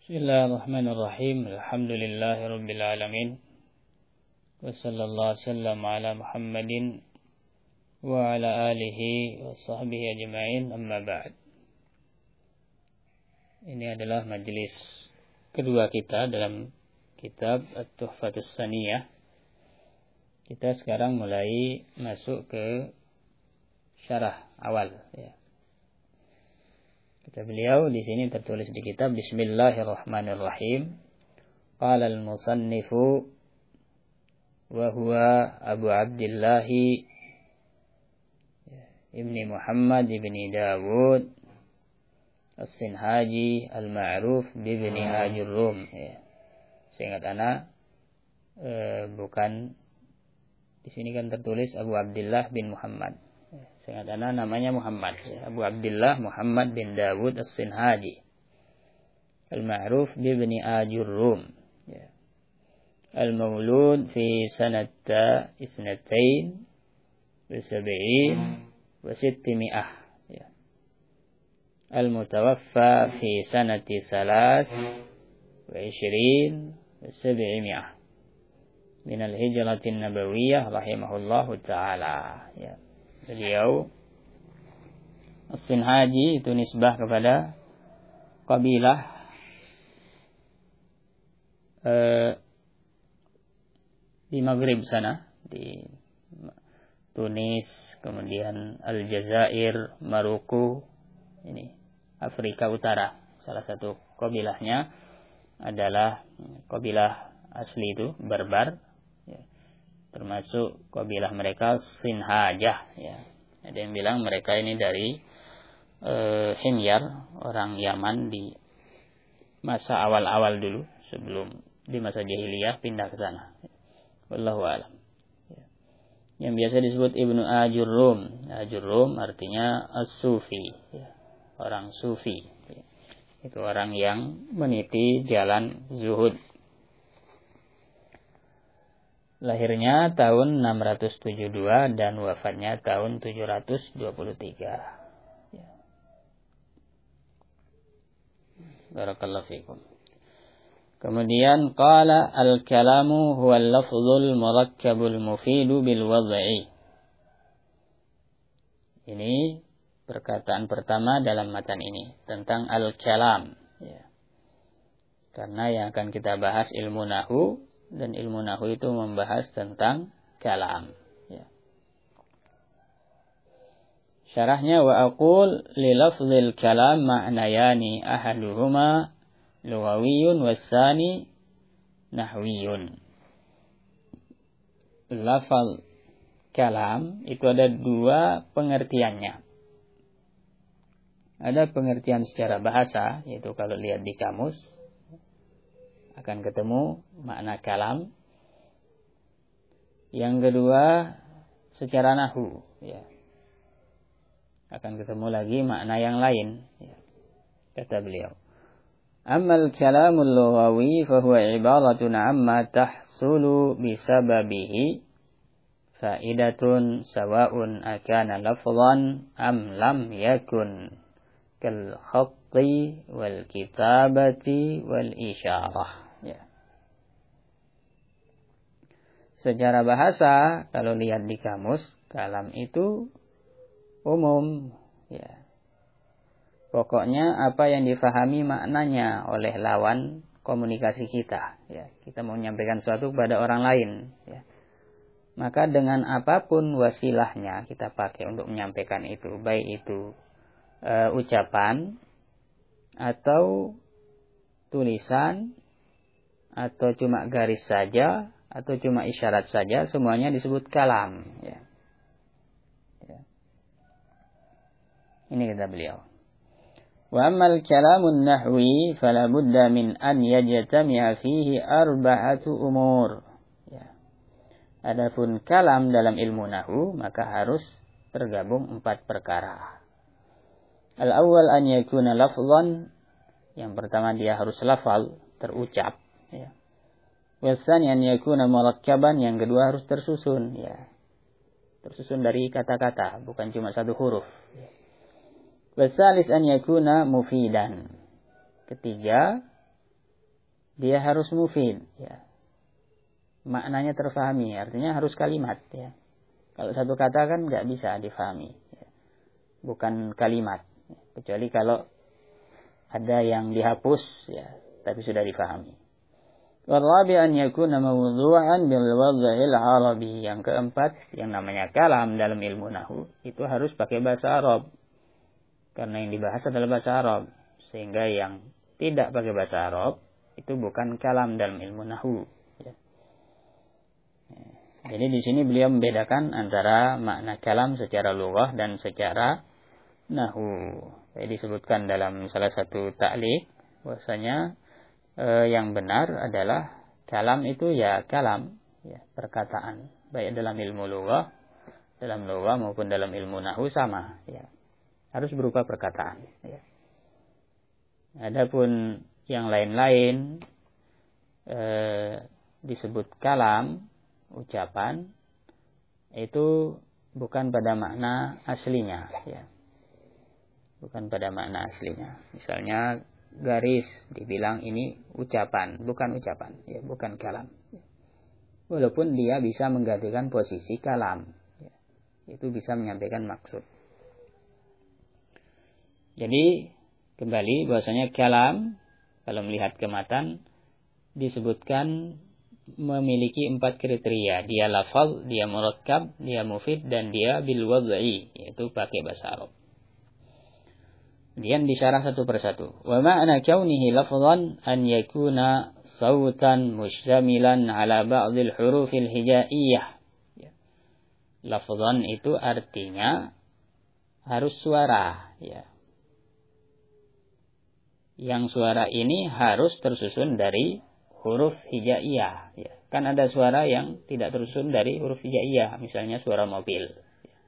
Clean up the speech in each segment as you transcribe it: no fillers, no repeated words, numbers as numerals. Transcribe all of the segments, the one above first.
Bismillahirrahmanirrahim. Alhamdulillahirabbil alamin. Wa sallallahu wasallam ala Muhammadin wa ala alihi wa sahbihi ajma'in. Amma ba'd. Ini adalah majelis kedua kita dalam kitab At-Tuhfatus Saniyah. Kita sekarang mulai masuk ke syarah awal, ya. Kata beliau di sini tertulis di kitab Bismillahirrahmanirrahim. Qala al-musannifu wa huwa Abu Abdullah ibni Muhammad ibni Dawud As-Sinhaji al-ma'ruf bibni Ajurrum. Seingat ana bukan di sini kan tertulis Abu Abdullah bin Muhammad. Seingat ana namanya Muhammad, Abu Abdullah Muhammad bin Dawud As-Sinhaji al-ma'ruf bibni Ajurrum, al-maulud fi sanata isnatain wa sab'in wa sittimi'ah, al-mutawaffa fi sanati salas wa ishrin wa sab'imi'ah min al-hijratin nabawiyyah rahimahullahu ta'ala. Beliau As-Sinhaji itu nisbah kepada kabilah di Maghrib sana, di Tunis, kemudian Aljazair, Maroko, ini Afrika Utara. Salah satu kabilahnya adalah kabilah asli itu Barbar, termasuk kabilah mereka Sinhajah, Ada yang bilang mereka ini dari Himyar, orang Yaman di masa awal-awal dulu, sebelum di masa jahiliyah pindah ke sana. Wallahu a'lam. Yang biasa disebut Ibnu Ajurrum. Ajurrum artinya as-sufi, orang sufi. Itu orang yang meniti jalan zuhud. Lahirnya tahun 672 dan wafatnya tahun 723. Barakallahu fikum. Kemudian qala al-kalamu huwa al-lafzul murakkabul mufidu bil wad'i. Ini perkataan pertama dalam matan ini tentang al-kalam, Karena yang akan kita bahas ilmu nahwu, dan ilmu nahwu itu membahas tentang kalam. Syarahnya wa aqul li lafzil kalam ma'nayani ahaduhuma lughawiyyun wassani nahwiyyun. Lafal kalam itu ada dua pengertiannya. Ada pengertian secara bahasa, yaitu kalau lihat di kamus akan ketemu makna kalam. Yang kedua secara nahwu, akan ketemu lagi makna yang lain, Kata beliau, ammal kalamul lughawi fa huwa ibaratun amma tahsulu bisababihi faidatun sawa'un akana lafzan am lam yakun kal khatti wal kitabati wal isyarah. Secara bahasa, kalau lihat di kamus, kalam itu umum, Pokoknya apa yang difahami maknanya oleh lawan komunikasi kita, Kita mau menyampaikan sesuatu kepada orang lain, Maka dengan apapun wasilahnya kita pakai untuk menyampaikan itu, baik itu ucapan atau tulisan atau cuma garis saja atau cuma isyarat saja, semuanya disebut kalam, Ini kata beliau. Wa ammal kalamun nahwi fala budda min an yajtami'a fihi arba'atu umur. Adapun kalam dalam ilmu nahwu maka harus tergabung 4 perkara. Al-awwal an yakuna lafzan, yang pertama dia harus lafal, terucap, Wasani an yakuna murakkaban, yang kedua harus tersusun, Tersusun dari kata-kata, bukan cuma satu huruf. Wasalis an yakuna mufidan. Ketiga, dia harus mufid, ya. Maknanya terfahami, artinya harus kalimat, ya. Kalau satu kata kan nggak bisa difahami, ya. Bukan kalimat, ya. Kecuali kalau ada yang dihapus, ya, tapi sudah difahami. Warabi an yakuna mawdu'an bil wad'il arabi. Yang keempat, yang namanya kalam dalam ilmu nahwu itu harus pakai bahasa Arab. Karena yang dibahas adalah bahasa Arab. Sehingga yang tidak pakai bahasa Arab itu bukan kalam dalam ilmu nahwu. Ya. Jadi di sini beliau membedakan antara makna kalam secara lughah dan secara nahwu. Jadi disebutkan dalam salah satu ta'liq bahwasanya yang benar adalah kalam itu ya kalam, ya, perkataan, baik dalam ilmu lughah, maupun dalam ilmu nahwu sama, ya. Harus berupa perkataan, ya. Adapun yang lain-lain disebut kalam, ucapan, itu bukan pada makna aslinya, ya. Bukan pada makna aslinya. Misalnya garis dibilang ini ucapan, bukan ucapan, ya, bukan kalam. Walaupun dia bisa menggantikan posisi kalam, ya, itu bisa menyampaikan maksud. Jadi kembali bahwasanya kalam kalau melihat kematan disebutkan memiliki 4 kriteria. Dia lafaz, dia murakkab, dia mufid, dan dia bil wad'i, yaitu pakai bahasa Arab. Kemudian disyarah satu persatu. Wa ma'na kaunihi lafzan an yakuna sautan mushtamilan ala ba'dil hurufil hijaiyah. Lafzan itu artinya harus suara, ya. Yang suara ini harus tersusun dari huruf hijaiyah, ya. Kan ada suara yang tidak tersusun dari huruf hijaiyah, misalnya suara mobil.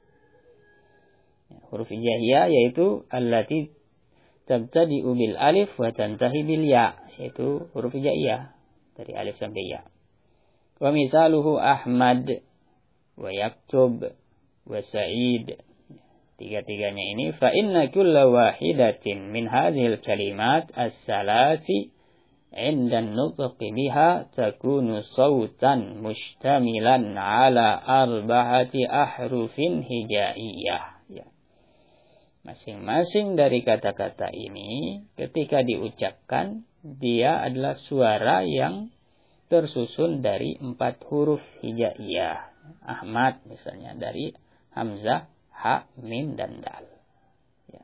Huruf hijaiyah yaitu allati tabtadi'u bil alif wa tantahi bil ya, yaitu huruf hijaiyah dari alif sampai ya. Wa misaluhu Ahmad wa yaktub wa Sa'id. Tiga-tiganya ini fa inna kulla wahidatin min hadhil kalimat as-salasi 'inda an-nutqi biha takunu sautan mushtamilan ala arba'ati ahrufin hijaiyah. Masing-masing dari kata-kata ini ketika diucapkan dia adalah suara yang tersusun dari 4 huruf hijaiyah. Ahmad misalnya dari hamzah, ha, mim, dan dal. Ya.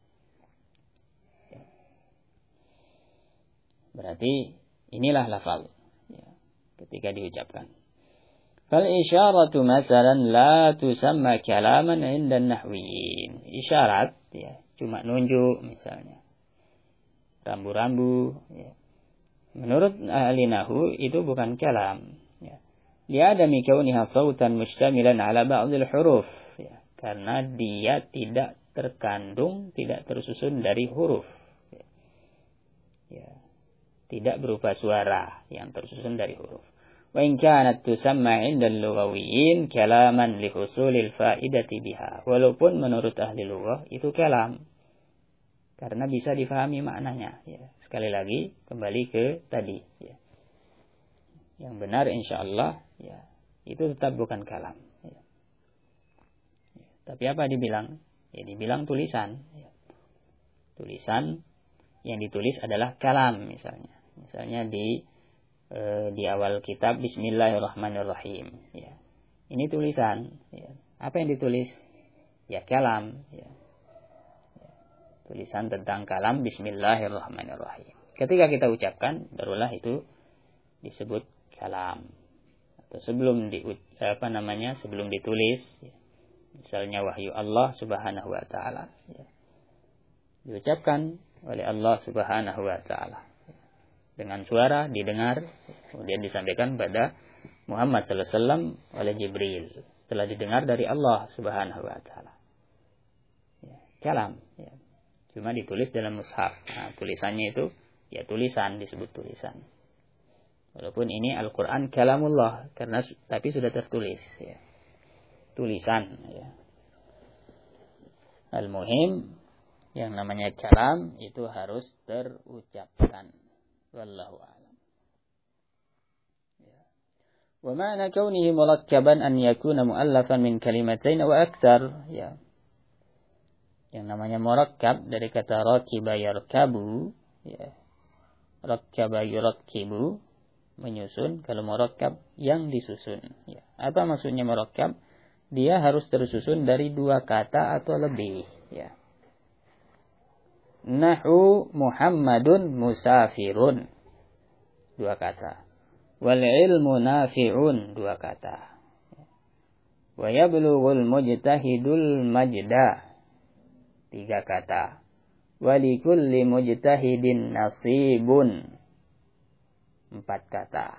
Berarti inilah lafal, ya, ketika diucapkan. Fal isyaratu masalan la tusamma kalaman 'inda an-nahwiyyin. Isyarat, ya, cuma nunjuk misalnya. Rambu-rambu, ya. Menurut ahli nahwu itu bukan kalam, ya. Li'adami kauniha sautan mushtamilan 'ala ba'dil huruf, ya. Karena dia tidak terkandung, tidak tersusun dari huruf. Ya. Ya. Tidak berupa suara yang tersusun dari huruf. Wa in kanat tusamma 'inda al-lughawiyyin kalaman li husulil fa'idati biha. Walaupun menurut ahli lughah itu kalam karena bisa difahami maknanya, ya. Sekali lagi kembali ke tadi, ya. Yang benar insyaallah, ya, itu tetap bukan kalam, ya. Ya. Tapi apa dibilang? Ya dibilang tulisan, ya. Tulisan yang ditulis adalah kalam misalnya. Misalnya di awal kitab Bismillahirrahmanirrahim, ya. Ini tulisan, ya. Apa yang ditulis? Ya kalam, ya. Ya. Tulisan tentang kalam Bismillahirrahmanirrahim. Ketika kita ucapkan, barulah itu disebut kalam. Atau sebelum sebelum ditulis, ya. Misalnya wahyu Allah Subhanahu wa taala, ya. Diucapkan oleh Allah Subhanahu wa taala. Dengan suara didengar, kemudian disampaikan pada Muhammad sallallahu alaihi wasallam oleh Jibril setelah didengar dari Allah Subhanahu wa taala. Ya, kalam, ya. Cuma ditulis dalam mushaf. Nah, tulisannya itu ya tulisan, disebut tulisan. Walaupun ini Al-Qur'an kalamullah tapi sudah tertulis, ya. Tulisan, ya. Al-muhim yang namanya kalam itu harus terucapkan. Wallahu a'lam. Wa ma'na kaunihi murakkaban an yakuna mu'allafan min kalimatain wa aktsar. Ya. Yang namanya murakkab dari kata rakiba yarkabu, ya. Rakkaba yurakkibu, menyusun. Kalau murakkab yang disusun, ya. Apa maksudnya murakkab? Dia harus tersusun dari 2 kata atau lebih, ya. Nahu Muhammadun musafirun, 2 kata. Wal ilmu nafi'un, 2 kata. Wa yablughul mujtahidul majda, 3 kata. Walikulli mujtahidin nasibun, 4 kata.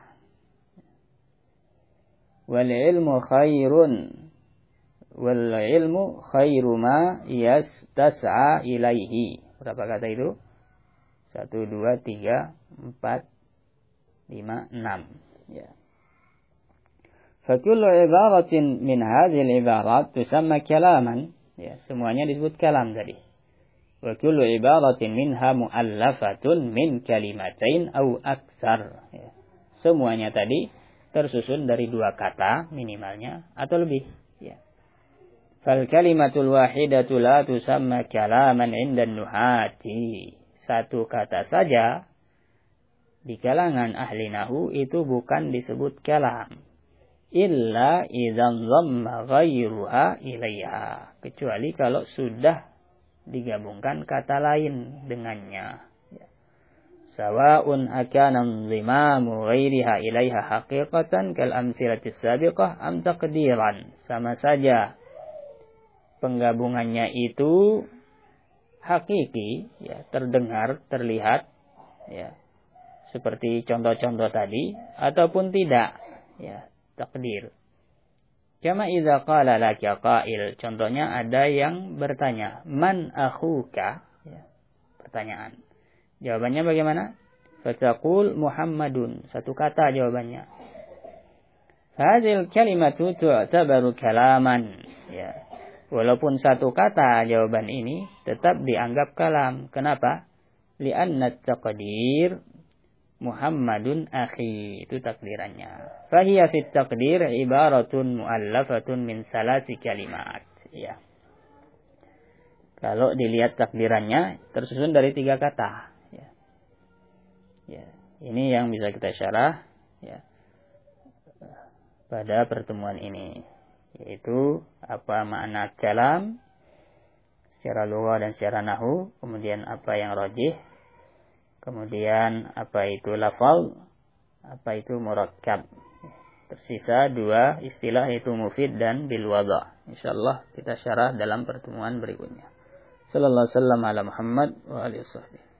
Wal ilmu khairun, wal ilmu khairu ma yastas'a ilaihi. Berapa kata itu? 1, 2, 3, 4, 5, 6. Ya. Fakullu ibaratin min hadhil ibarat tusamma kalaman. Ya, semuanya disebut kalam tadi. Wa kullu ibaratin minha mu'allafatun min kalimatain aw aktsar. Ya. Semuanya tadi tersusun dari 2 kata minimalnya atau lebih. Ya. Fal kalimatul wahidatu la tusamma kalaman 'inda nuhati. 1 kata saja di kalangan ahli nahu itu bukan disebut kalam. Illa idzan dhamma ghairuha ilaiha. Kecuali kalau sudah digabungkan kata lain dengannya. Ya. Sawa'un akana dhimamu ghairiha ilaiha haqiqatan kal amsilatis sabiqah am taqdiran. Sama saja penggabungannya itu hakiki, ya, terdengar, terlihat, ya, seperti contoh-contoh tadi, ataupun tidak, ya, takdir. Kama idza qala laka qail, contohnya ada yang bertanya, man akhuka, ya, pertanyaan. Jawabannya bagaimana? Fataqul Muhammadun, 1 kata jawabannya. Hadhil kalimatu tu'tabaru kalaman, ya. Walaupun 1 kata jawaban ini tetap dianggap kalam. Kenapa? Li'anna taqdir Muhammadun akhi, itu takdirannya. Fahiya fit taqdir ibaratun mu'allafatun min 3 kalimat. Ya. Kalau dilihat takdirannya tersusun dari 3 kata. Ya. Ya. Ini yang bisa kita syarah, ya, pada pertemuan ini, yaitu apa makna kalam secara lugah dan secara nahwu, kemudian apa yang rajih, kemudian apa itu lafal, apa itu murakkab. Tersisa 2 istilah, yaitu mufid dan bil wada'. Insyaallah kita syarah dalam pertemuan berikutnya. Sallallahu alaihi wasallam ala Muhammad wa alihi wasallam.